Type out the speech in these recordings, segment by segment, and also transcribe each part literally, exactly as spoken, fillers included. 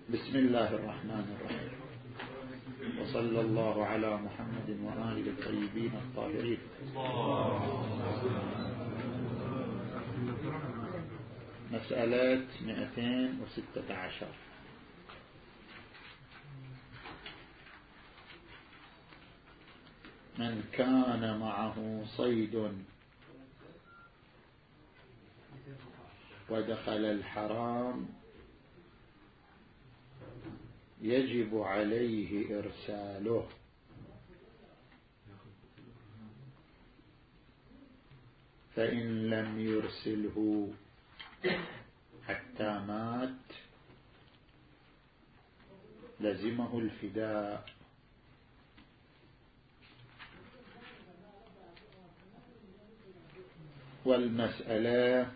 بسم الله الرحمن الرحيم، وصلى الله على محمد وآله الطيبين الطاهرين. مسألة مئتين وستة عشر. من كان معه صيد ودخل الحرام يجب عليه إرساله، فإن لم يرسله حتى مات لزمه الفداء. والمسألة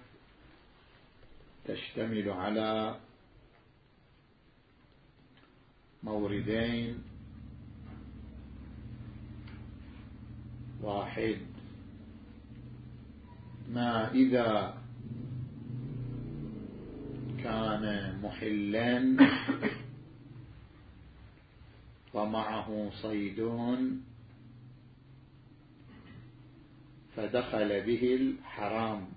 تشتمل على موردين: واحد، ما إذا كان محلا ومعه صيدون فدخل به الحرام،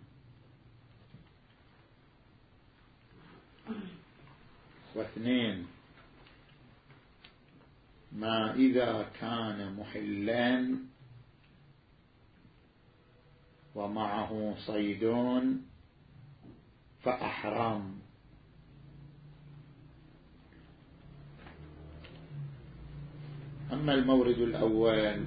واثنين، ما إذا كان محلا ومعه صيدون فأحرام. أما المورد الأول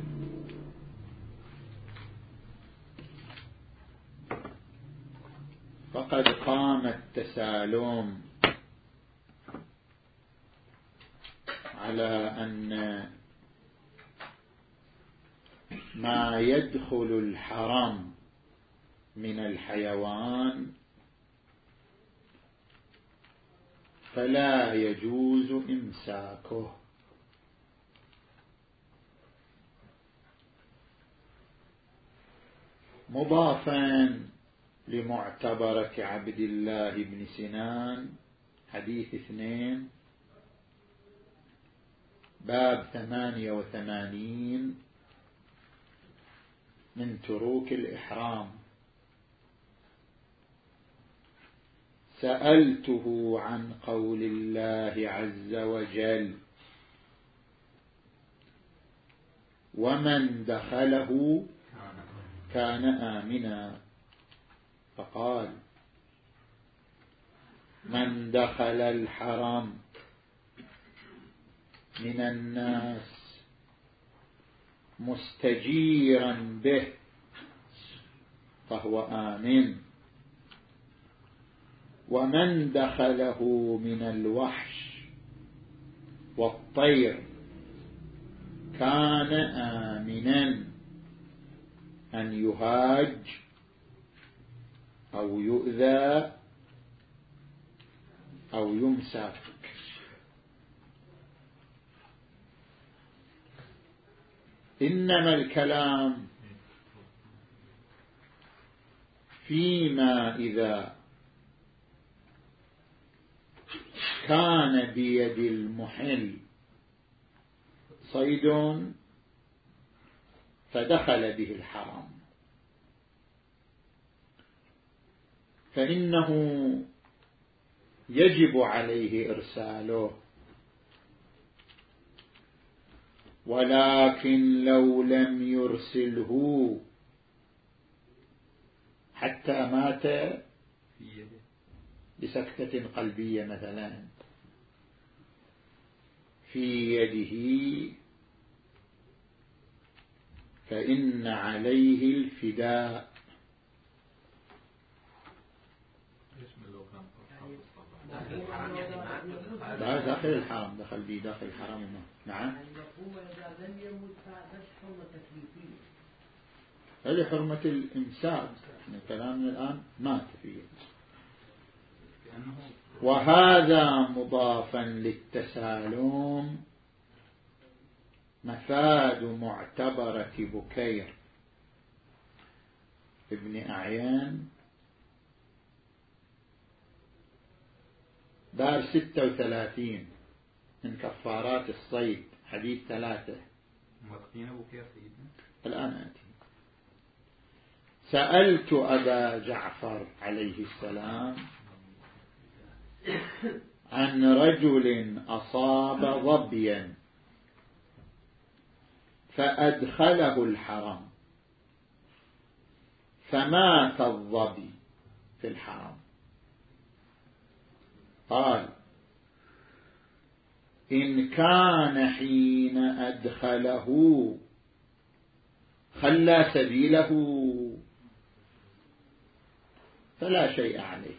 فقد قام التسالم على أن ما يدخل الحرم من الحيوان فلا يجوز إمساكه، مضافا لمعتبرة عبد الله بن سنان حديث اثنين باب ثمانية وثمانين من تروك الإحرام: سألته عن قول الله عز وجل: ومن دخله كان آمنا، فقال: من دخل الحرم من الناس مستجيرا به فهو آمن، ومن دخله من الوحش والطير كان آمنا أن يهاج أو يؤذى أو يمسك. إنما الكلام فيما إذا كان بيد المحل صيد فدخل به الحرام، فإنه يجب عليه إرساله، ولكن لو لم يرسله حتى مات بسكتة قلبية مثلا في يده فإن عليه الفداء. داخل الحرم، دخل بي داخل الحرم. نعم، هذه حرمة الإمساك، كلامنا الآن مات فيه. وهذا مضافا للتسالم مفاد معتبرة بكير ابن أعيان باب ستة وثلاثين من كفارات الصيد، حديث ثلاثة. الآن أتي. سألت أبا جعفر عليه السلام عن رجل أصاب ظبيا فأدخله الحرم فمات الظبي في الحرم. قال: إن كان حين أدخله خلى سبيله فلا شيء عليه،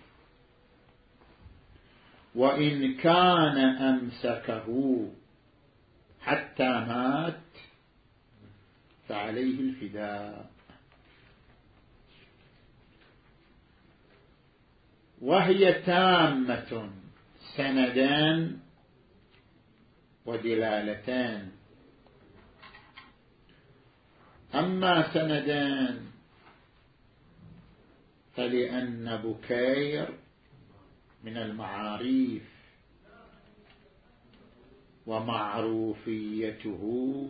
وإن كان أمسكه حتى مات فعليه الفداء. وهي تامة سندان ودلالتان. أما سندان فلأن بكير من المعاريف ومعروفيته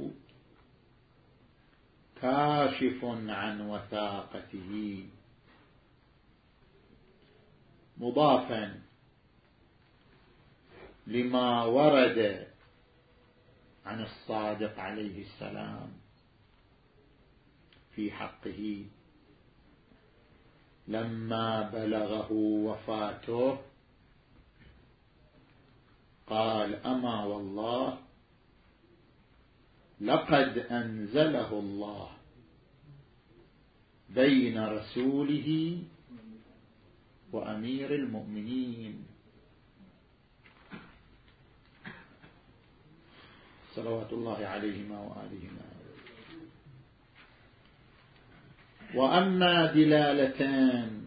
كاشف عن وثاقته، مضافا لما ورد عن الصادق عليه السلام في حقه لما بلغه وفاته قال: أما والله لقد أنزله الله بين رسوله وأمير المؤمنين صلوات الله عليهما وآلهما. وأما دلالتان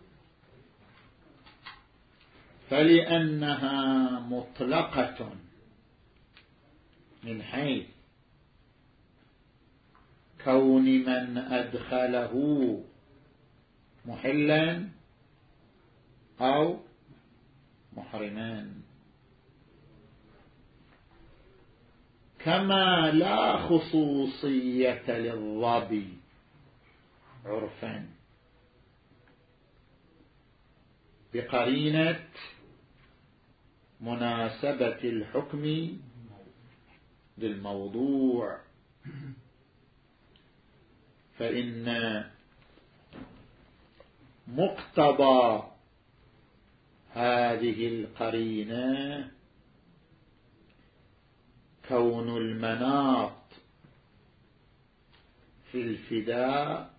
فلأنها مطلقة من حيث كون من أدخله محلا أو محرمان، كما لا خصوصية للظبي عرفا بقرينة مناسبة الحكم للموضوع، فإن مقتضى هذه القرينة كون المناط في الفداء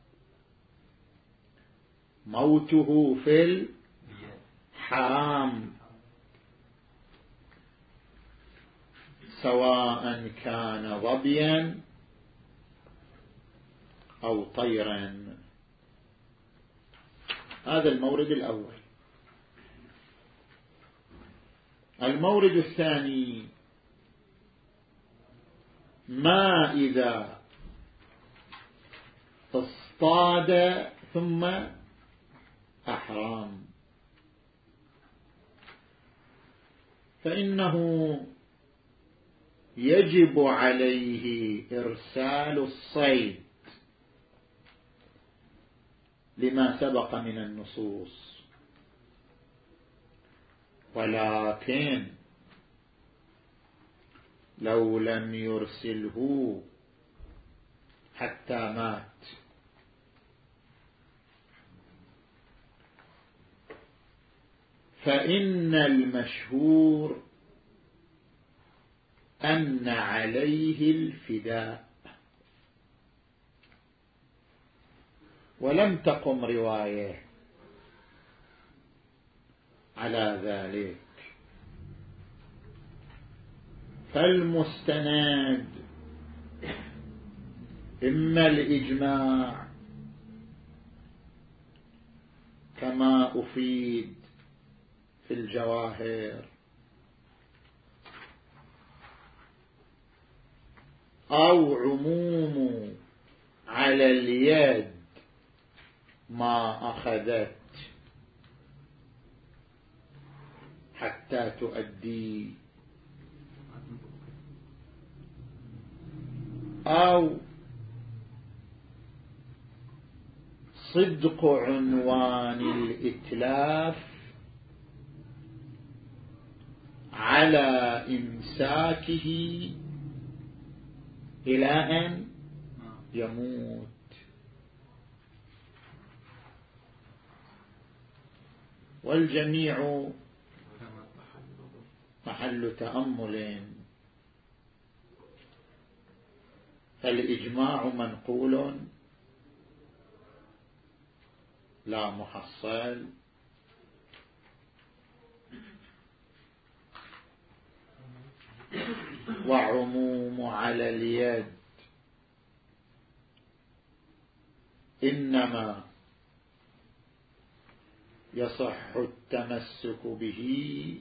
موته في الحرام، سواء كان ظبيا أو طيرا. هذا المورد الأول. المورد الثاني: ما إذا اصطاد ثم أحرام، فإنه يجب عليه إرسال الصيد لما سبق من النصوص، ولكن لو لم يرسله حتى مات فإن المشهور أن عليه الفداء، ولم تقم رواية على ذلك، فالمستند إما الإجماع كما أفيد في الجواهر، أو عموم على اليد ما أخذت حتى تؤدي، أو صدق عنوان الإتلاف على إمساكه إلى أن يموت. والجميع محل تأمل، فالإجماع منقول لا محصل، وعموم على اليد إنما يصح التمسك به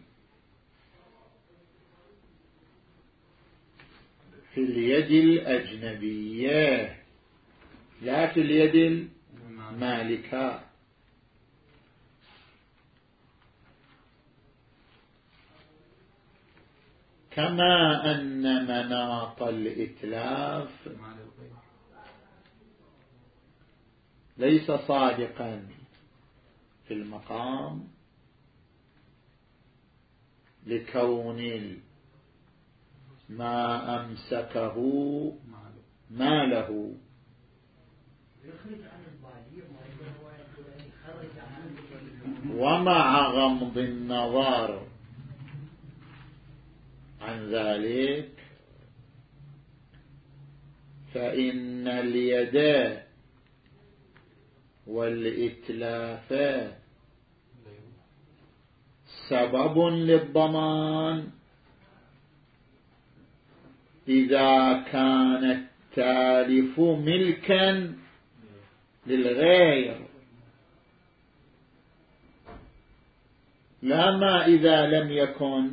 في اليد الأجنبية لا في اليد المالكة. كما أن مناط الإتلاف ليس صادقا في المقام لكون ما أمسكه ماله، ومع غمض النظر عن ذلك فإن اليد والإتلاف سبب للضمان إذا كان التالف ملكا للغير، لا ما إذا لم يكن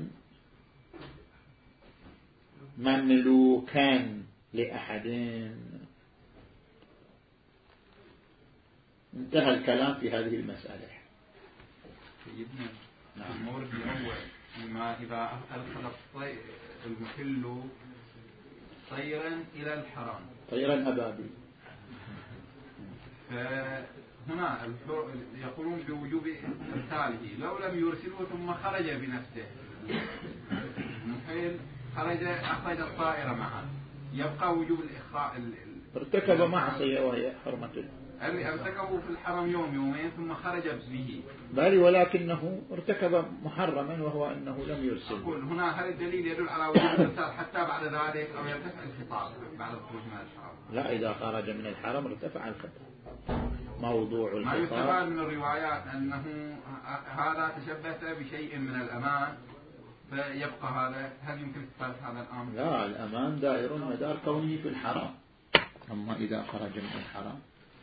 مملوكا لأحد. انتهى الكلام في هذه المسألة. سيدنا نعم. المورد الأول ما إذا أدخل المحل طيرا إلى الحرام، طيرا أبابي، فهنا يقولون بوجوب إرساله. لو لم يرسله ثم خرج بنفسه، المحل خرج أخرج الطائرة معه، يبقى وجوب الإخراج. ارتكب معصية وهي حرمته، اللي ارتكبه في الحرم يوم يومين ثم خرج به، بل ولكنه ارتكب محرما وهو أنه لم يرسل. أقول هنا هل الدليل يدل على وجوب الإرسال حتى بعد ذلك أو يرتفع الخطاب بعد الخروج من الحرم؟ لا، إذا خرج من الحرم ارتفع الخطاب. موضوع ما الخطاب يستفاد من الروايات أنه هذا تشبث بشيء من الأمان فيبقى هذا. هل يمكن استفادة هذا الأمر؟ لا، الأمان دائر مدار كونه في الحرم، أما إذا خرج من الحرم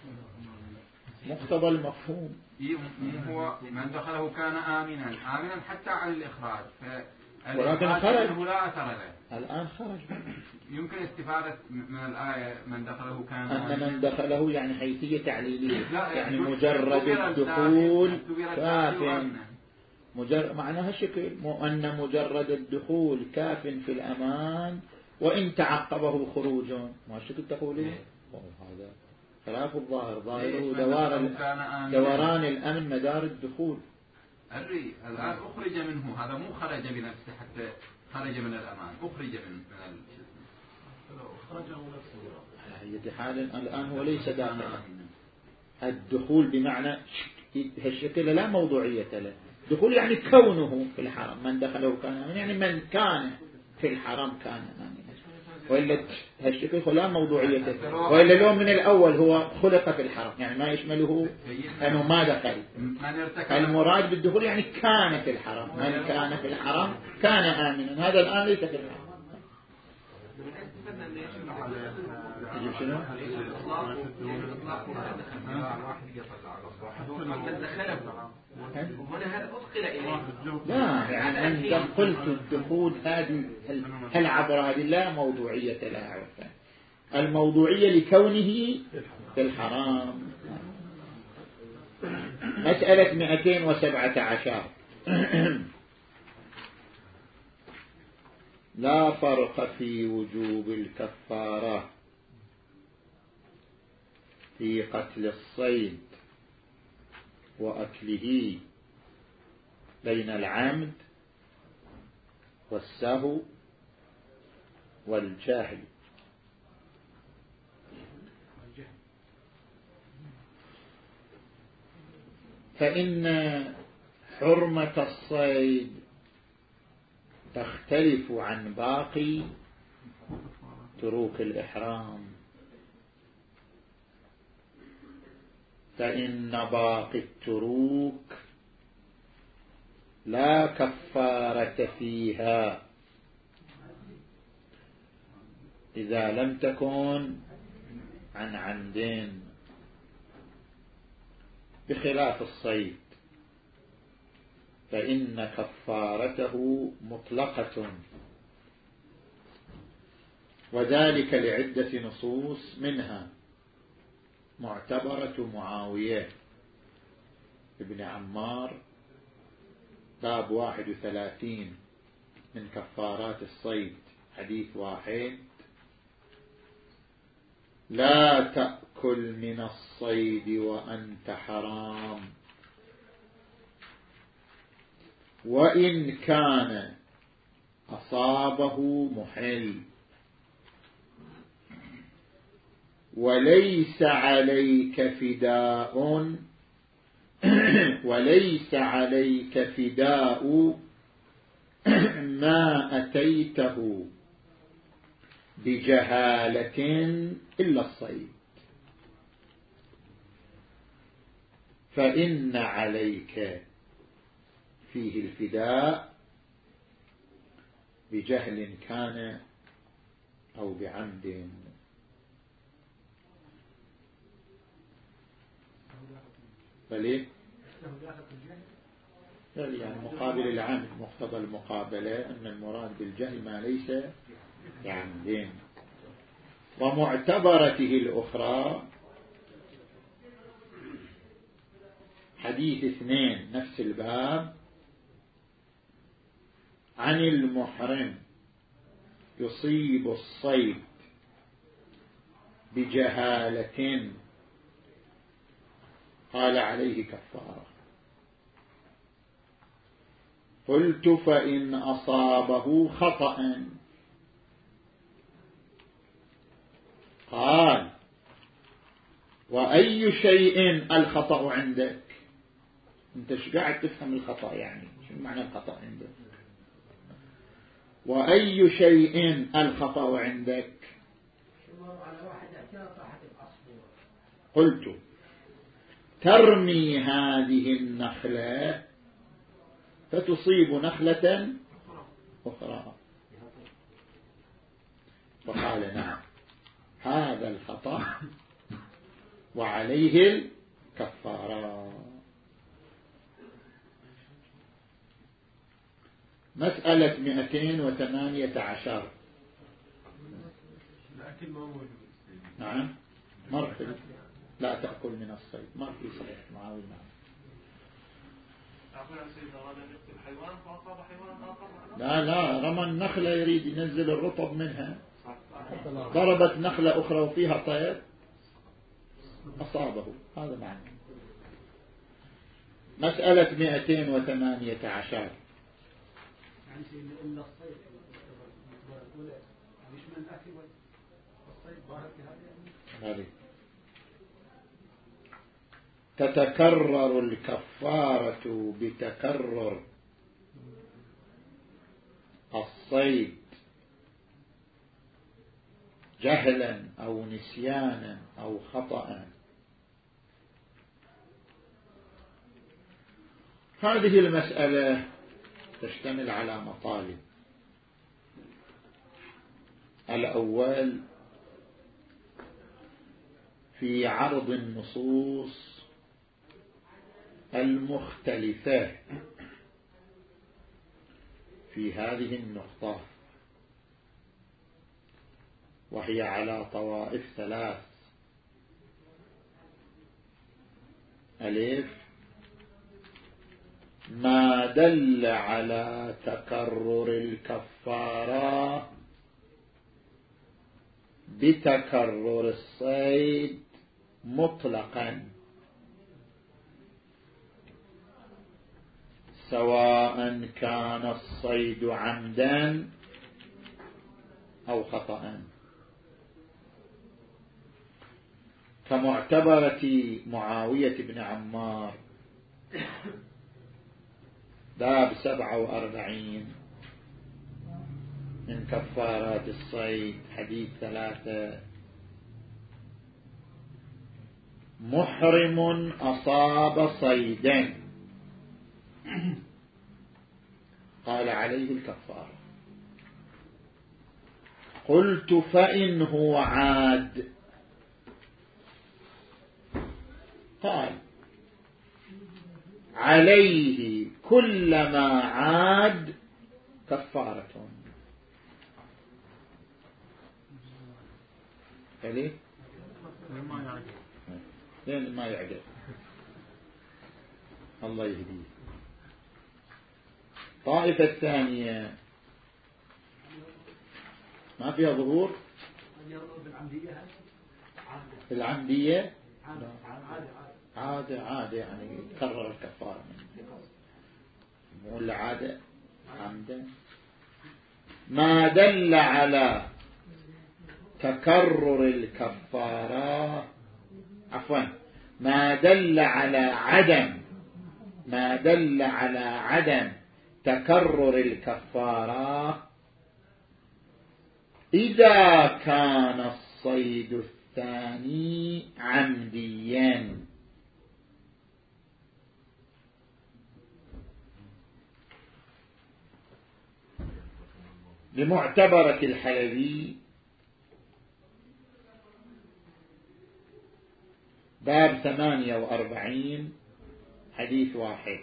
مقتضى المفهوم. هو من دخله كان آمنا آمنا حتى عن الإخراج، ولكن خرج لا أثر له. الآن خرج. يمكن استفادة من الآية من دخله كان أن من دخله يعني حيثية تعليلية، يعني لا مجرد الدخول كاف، مجرد معناها شكل أن مجرد الدخول كاف في الأمان وإن تعقبه خروج، ما شكل تقولون هذا خلاف الظاهر. ظاهره دوار دوران الأمن مدار الدخول. الري الآن أخرج منه، هذا مو خرج بنفسه حتى خرج من الأمان، أخرج من من خرج على أي حال. الآن هو ليس داخلا. الدخول بمعنى هالشكل لا موضوعية له. دخول يعني كونه في الحرم، من دخله كان آمنا، يعني من كان في الحرم كان آمنا. وإلا هالشكل لا موضوعية له. وإلا لو من الأول هو خلق في الحرم يعني ما يشمله أنه ما دخل. المراد بالدخول يعني كان في الحرم، من كان في الحرم كان آمنا، هذا الآن ليس في الحرم. يجب شنو؟ لا، يعني عند قلت الدخول هذه هل عبر هذه لا موضوعية لها عرفا. الموضوعية لكونه في الحرام. مسألة مئتين وسبعة عشر لا فرق في وجوب الكفارة في قتل الصيد وأكله بين العمد والسهو والجهل. فإن حرمة الصيد تختلف عن باقي تروك الإحرام، فإن باقي التروك لا كفارة فيها إذا لم تكن عن عمدين، بخلاف الصيد فإن كفارته مطلقة، وذلك لعدة نصوص، منها معتبرة معاوية ابن عمار باب واحد وثلاثين من كفارات الصيد، حديث واحد: لا تأكل من الصيد وأنت حرام، وإن كان أصابه محل، وليس عليك فداء وليس عليك فداء ما أتيته بجهالة إلا الصيد، فإن عليك فيه الفداء بجهل كان أو بعمد. فليه؟ يعني مقابل العمد، مقتضى المقابلة أن المراد بالجهل ما ليس بعمد. ومعتبرته الأخرى حديث اثنين نفس الباب: عن المحرم يصيب الصيد بجهالة قال عليه كفارة. قلت: فإن أصابه خطأ؟ قال: وأي شيء الخطأ عندك؟ انت شو قاعد تفهم الخطأ؟ يعني شو معنى الخطأ عندك؟ وأي شيء الخطأ عندك؟ قلت: ترمي هذه النخلة فتصيب نخلة أخرى. فقال: نعم، هذا الخطأ وعليه الكفارة. مسألة مئتين وثمانية عشر. نعم، مرفي لا تأكل من الصيد، مرفي صحيح معاوي. نعم. لا لا، رمى النخلة يريد ينزل الرطب منها، ضربت نخلة أخرى وفيها طير أصابه، هذا معنى. مسألة مئتين وثمانية عشر. إلا الصيد يشمل الأكل والصيد ظاهر في هذه. تتكرر الكفارة بتكرر الصيد جهلا أو نسيانا أو خطأ. هذه المسألة تشتمل على مطالب. الأول في عرض النصوص المختلفة في هذه النقطة، وهي على طوائف ثلاث: ألف، ما دل على تكرر الكفارة بتكرر الصيد مطلقا سواء كان الصيد عمدا أو خطأ، كمعتبرة معاوية بن عمار باب سبعة وأربعين من كفارات الصيد حديث ثلاثة: محرم أصاب صيدا قال عليه الكفارة. قلت فإن هو عاد؟ قال عليه كلما عاد كفارة. ليه؟ لين ما يعقل. الله يهديه. طائفة الثانية ما فيها ظهور العمدية، عادة عادة يعني تكرر الكفارة ولا عادة عمدا. ما دل على تكرر الكفارة عفوا ما دل على عدم ما دل على عدم تكرر الكفارة إذا كان الصيد الثاني عمديا، لمعتبرة الحلبي باب ثمانية وأربعين حديث واحد: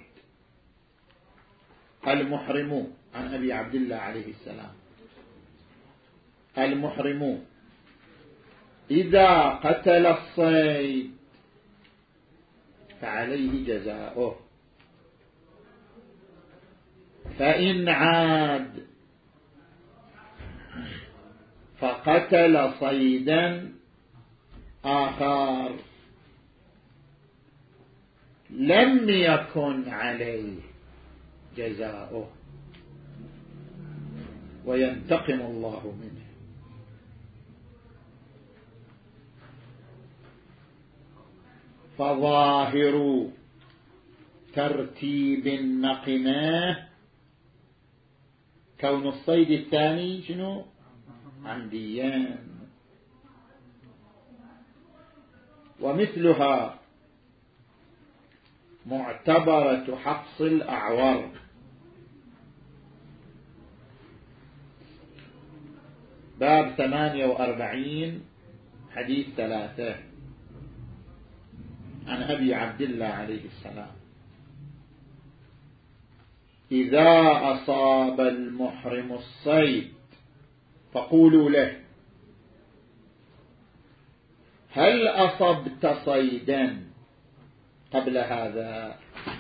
المحرم عن أبي عبد الله عليه السلام: المحرم إذا قتل الصيد فعليه جزاؤه، فإن عاد فقتل صيدا آخر لم يكن عليه جزاؤه وينتقم الله منه. فظاهر ترتيب النقمة كون الصيد الثاني شنو؟ عمديا. ومثلها معتبرة حفص الأعور باب ثمانية وأربعين حديث ثلاثة عن أبي عبد الله عليه السلام: إذا أصاب المحرم الصيد فقولوا له: هل أصبت صيدا قبل هذا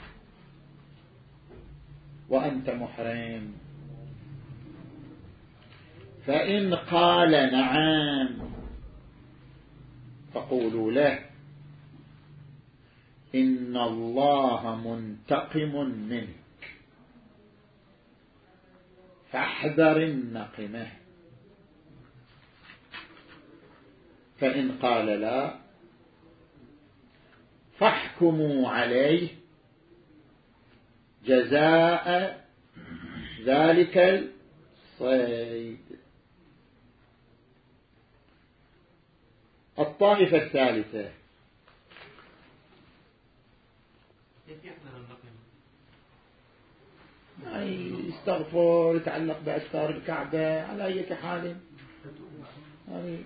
وأنت محرم؟ فإن قال نعم فقولوا له: إن الله منتقم منك فاحذر النقمة. فإن قال لا فاحكموا عليه جزاء ذلك الصيد. الطائفة الثالثة يعني يستغفر يتعلق بأستار الكعبة على أي حال يعني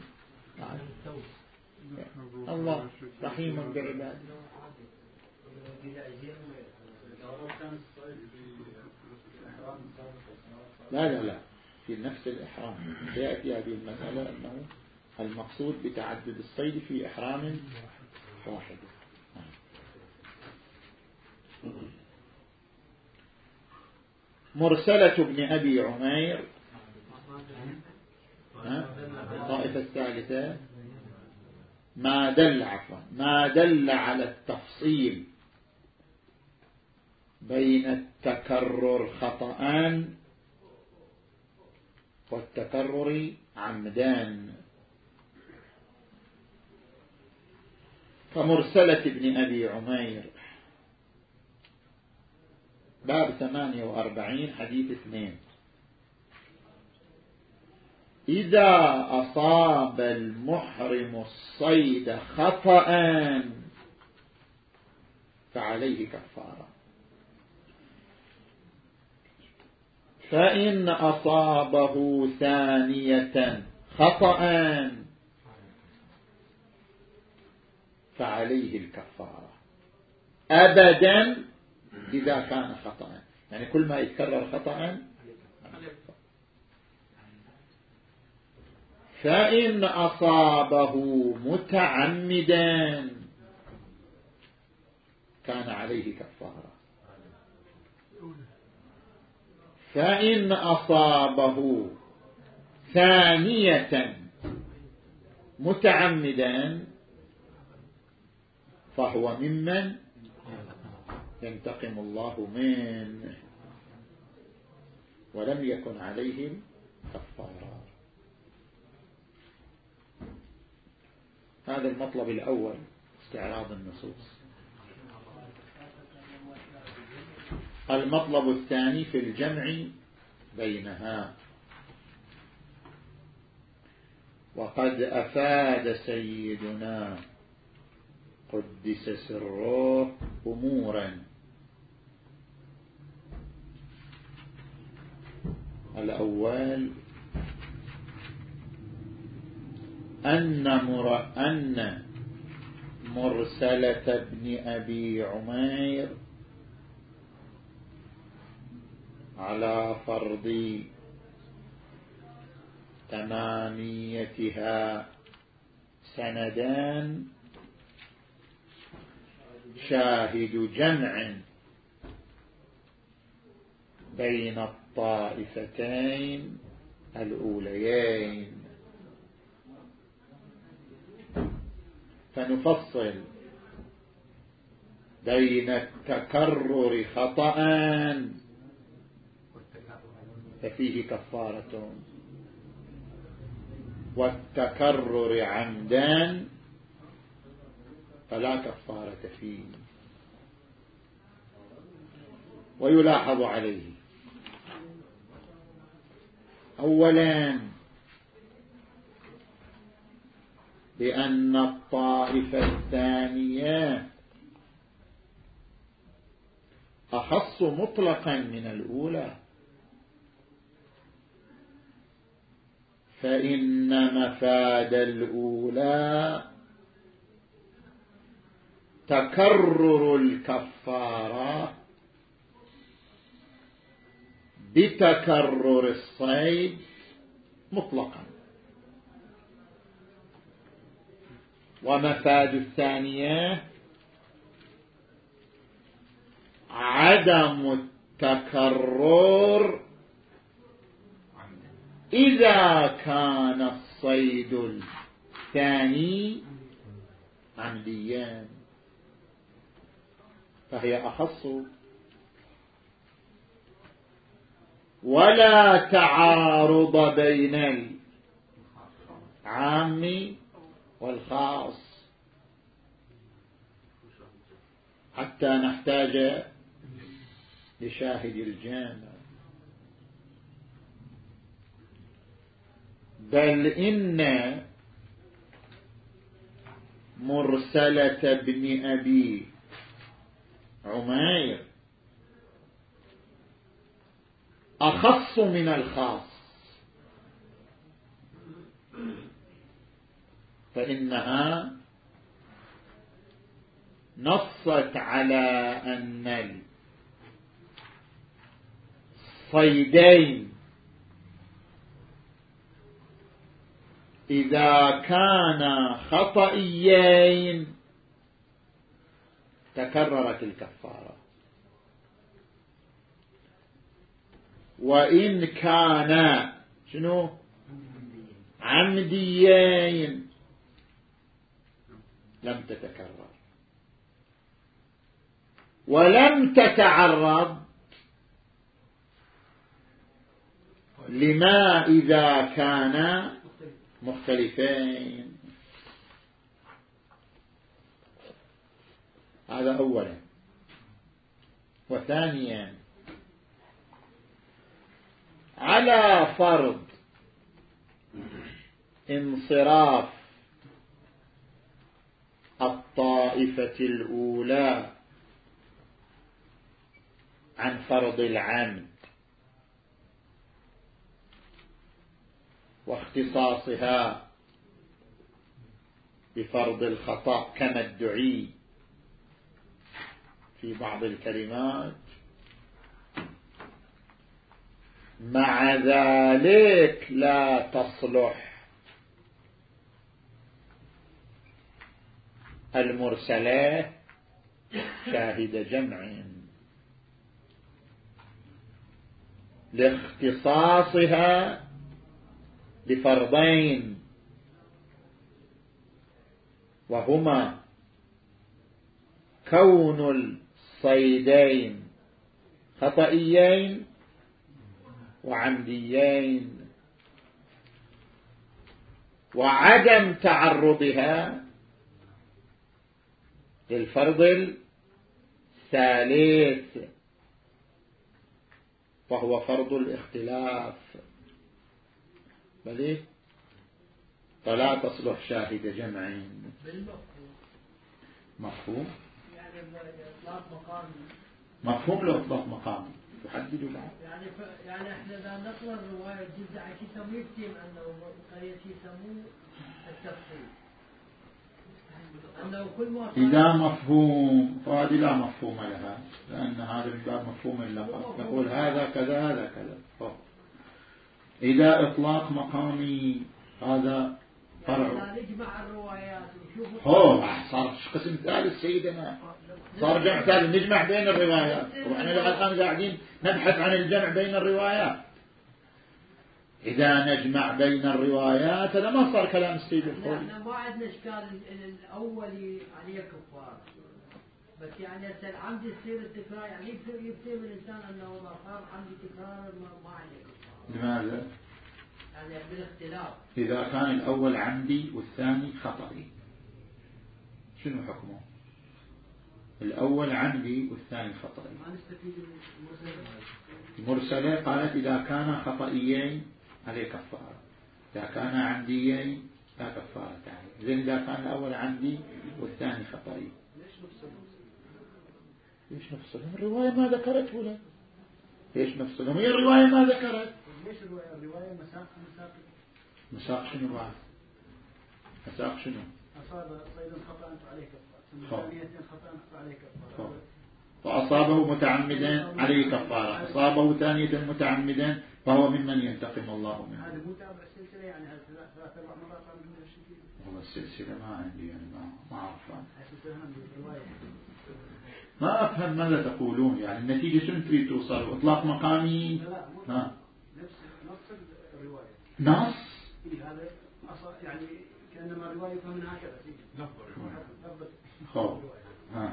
الله رحيم بعباده. لا لا لا في نفس الإحرام سيأتي هذه المسألة أنه المقصود بتعدد الصيد في إحرام واحد. مرسلة ابن أبي عمير الطائفة الثالثة ما دل عفوا ما دل على التفصيل بين التكرر خطأ والتكرر عمدان، كمرسلة ابن أبي عمير باب ثمانية وأربعين حديث اثنين: إذا أصاب المحرم الصيد خطأ فعليه كفارة، فإن أصابه ثانية خطأ فعليه الكفارة أبدا إذا كان خطأ، يعني كل ما يتكرر خطأ. فإن أصابه متعمدا كان عليه كفارة، فإن أصابه ثانية متعمدا فهو ممن ينتقم الله منه ولم يكن عليهم كفارة. هذا المطلب الأول، استعراض النصوص. المطلب الثاني في الجمع بينها. وقد أفاد سيدنا قدس سره أمورا: الأول أن, مر... أن مرسلة ابن أبي عمير على فرض تماميتها سندان شاهد جمع بين الطائفتين الأوليين. فنفصل بين التكرر خطأ ففيه كفارة، والتكرر عمدا فلا كفارة فيه. ويلاحظ عليه أولا بأن الطائفة الثانية أخص مطلقا من الأولى، فإن مفاد الأولى تكرر الكفارة بتكرر الصيد مطلقا، ومفاد الثانية عدم التكرر إذا كان الصيد الثاني عمديا، فهي أخص. ولا تعارض بين العام والخاص حتى نحتاج لشاهد الجامع، بل إن مرسلة ابن أبي عمير أخص من الخاص، فإنها نصت على أن الصيدين إذا كانا خطئيين تكررت الكفارة، وإن كان شنو عمديين لم تتكرر، ولم تتعرض لما إذا كان مختلفين. هذا أولا. وثانيا، على فرض انصراف الطائفة الأولى عن فرض العمد واختصاصها بفرض الخطأ كما ادعي في بعض الكلمات، مع ذلك لا تصلح المرسلة شاهد جمع لاختصاصها بفرضين، وهما كون الصيدين خطئيين وعمديين، وعدم تعرضها للفرض الثالث وهو فرض الاختلاف، بل فلا تصلح شاهد جمع. مفهوم؟ يعني إطلاق مقامي. مفهوم لو إطلاق مقامي تحدد بعض. يعني ف... يعني احنا إذا نقرأ الرواية جزء عشي سميه يفتهم أنه قرية يسموه التفصيل، أنه كل ما إذا مفهوم فهذه لا مفهوم لها، لأن هذا من باب مفهوم اللقب، يقول هذا كذا هذا كذا. أوه. إذا إطلاق مقامي هذا فرع. يعني نجمع الروايات ونشوف. هو صار قسم ثالث سيدنا، صار جمع ثالث، نجمع بين الروايات، وإحنا الآن قاعدين نبحث عن الجمع بين الروايات. إذا نجمع بين الروايات هذا ما صار كلام السيد الخوي. احنا ما عندنا إشكال الأولي عليه كفار، بس يعني العمد يصير التكرار، يعني يفتهم الإنسان أنه ما صار عمد تكرار ما عليه كفار. لماذا؟ يعني بالاختلاف. إذا كان الأول عمدي والثاني خطئي شنو حكمه؟ الأول عمدي والثاني خطئي. ما نستفيد من المرسلة قالت إذا كان خطئيين عليه كفارة، إذا كان عمديين لا كفارة عليه. زين إذا كان الأول عمدي والثاني خطئي ليش نفصلهم؟ ليش نفصلهم؟ الرواية ما ذكرت ولا ليش نفصلهم؟ هي الرواية ما ذكرت. ليش الرواية؟ الرواية مساق مساق مساق شنو بعد؟ مساق شنو؟ أصاب صيدا خطأ عليه كفارة، ثانية خطأ عليه كفارة، فأصابه متعمدا عليه كفارة، أصابه ثانية متعمدا فهو ممن ينتقم الله منه. هذا مو تابع السلسلة، يعني ثلاث أربع مرات عن الشكل. والله السلسلة ما عندي يعني ما ما أعرفها. ما أفهم ماذا تقولون، يعني النتيجة شنو تريد توصل؟ إطلاق مقامي؟ لا ها. نفس نص الرواية. نص؟ إيه هذا يعني كأنما الرواية فمن هكذا. لفظ. خب. ها.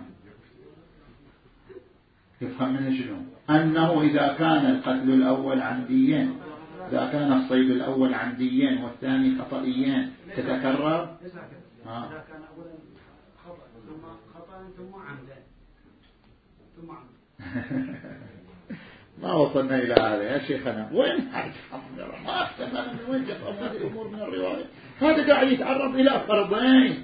يفهم منه شنو؟ أنه إذا كان القتل الأول عمديا، إذا كان الصيد الأول عمديا والثاني خطئيا تتكرر؟ ليس هكذا. إذا كان أولا خطأ ثم خطأ ثم عمدا ثم عمدا. ما وصلنا إلى هذا يا شيخنا. وين حاجة ما أفتهم من وين جفهم هذه الأمور من الرواية. هذا قاعد يتعرض إلى فرضين.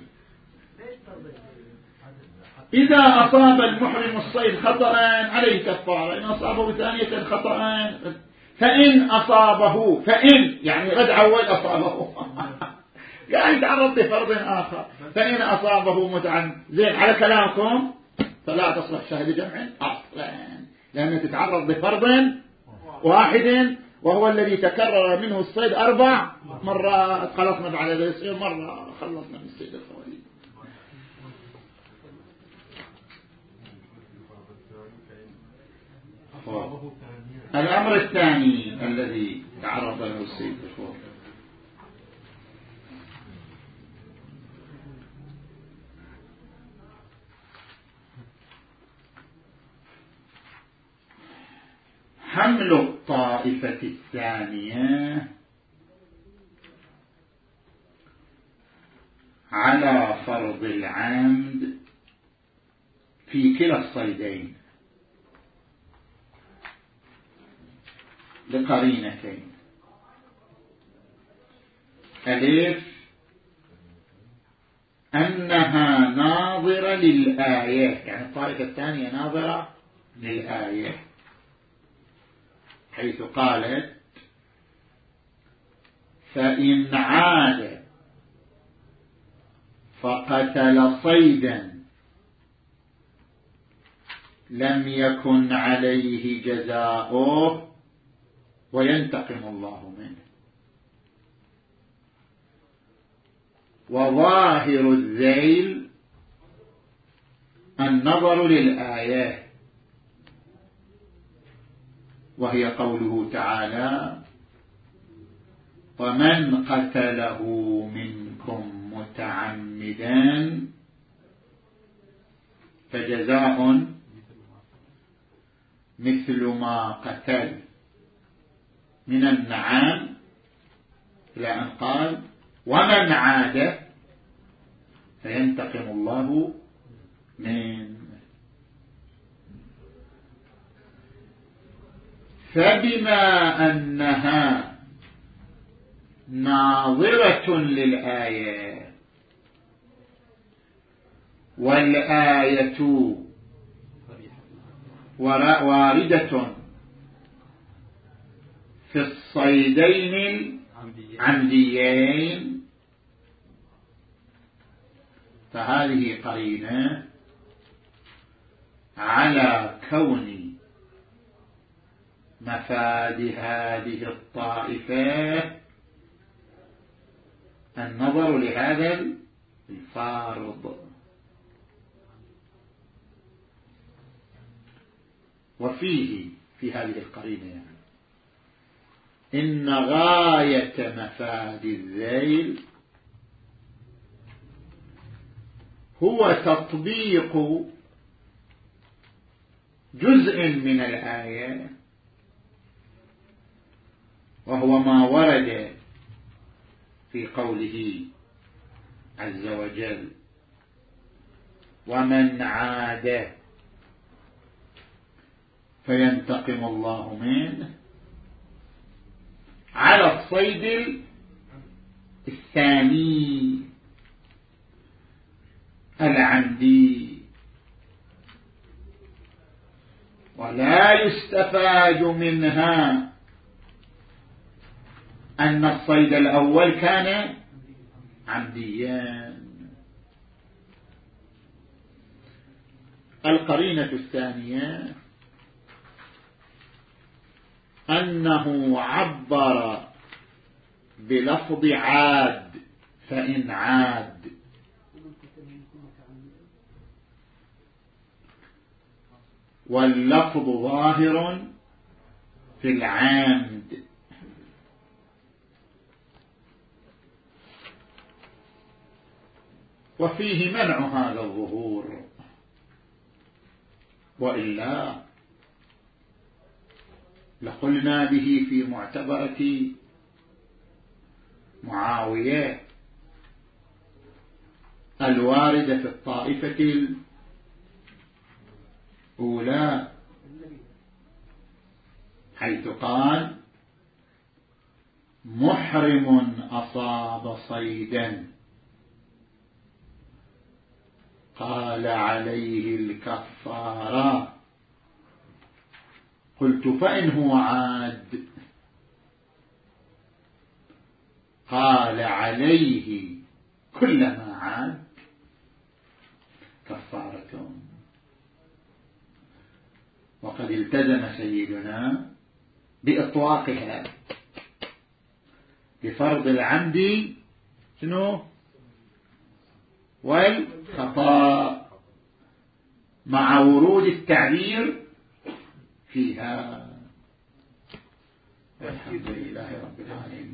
إذا أصاب المحرم الصيد خطأ عليه كفارة، إن أصابه ثانية خطأ، فإن أصابه فإن يعني رد عول أصابه قاعد يتعرض لفرض آخر، فإن أصابه متعمد. زين على كلامكم فلا تصلح شاهد جمع أصلا، لأنه تتعرض لفرض واحد وهو الذي تكرر منه الصيد أربع مرات. خلصنا بعد ذلك يصير مرة خلصنا من الصيد الخوالي. الأمر الثاني الذي تعرض له السيد الخوالي حمل الطائفة الثانية على فرض العمد في كلا الصيدين لقرينتين. ألف أنها ناظرة للآية، يعني الطائفة الثانية ناظرة للآية، حيث قالت فإن عاد فقتل صيدا لم يكن عليه جزاؤه وينتقم الله منه. وظاهر الذيل النظر للآية، وهي قوله تعالى ومن قتله منكم متعمدا فجزاء مثل ما قتل من النعام، إلى أن قال ومن عاد فينتقم الله منه. فبما أنها ناظرة للآية والآية واردة في الصيدين العمديين، فهذه قرينة على كون مفاد هذه الطائفة النظر لهذا الفارض. وفيه في هذه القرينة يعني إن غاية مفاد الذيل هو تطبيق جزء من الآية، وهو ما ورد في قوله عز وجل ومن عاد فينتقم الله منه، على الصيد الثاني العمدي. ولا يستفاد منها أن الصيد الأول كان عمديا. القرينة الثانية أنه عبر بلفظ عاد، فإن عاد، واللفظ ظاهر في العامد. وفيه منع هذا الظهور، وإلا لقلنا به في معتبرة معاوية الواردة في الطائفة الأولى، حيث قال محرم أصاب صيدا قال عليه الكفارة، قلت فإن هو عاد قال عليه كلما عاد كفارة. وقد التزم سيدنا بإطلاقها بفرض العمد شنو والخطأ مع ورود التعبير فيها. والحمد لله رب العالمين.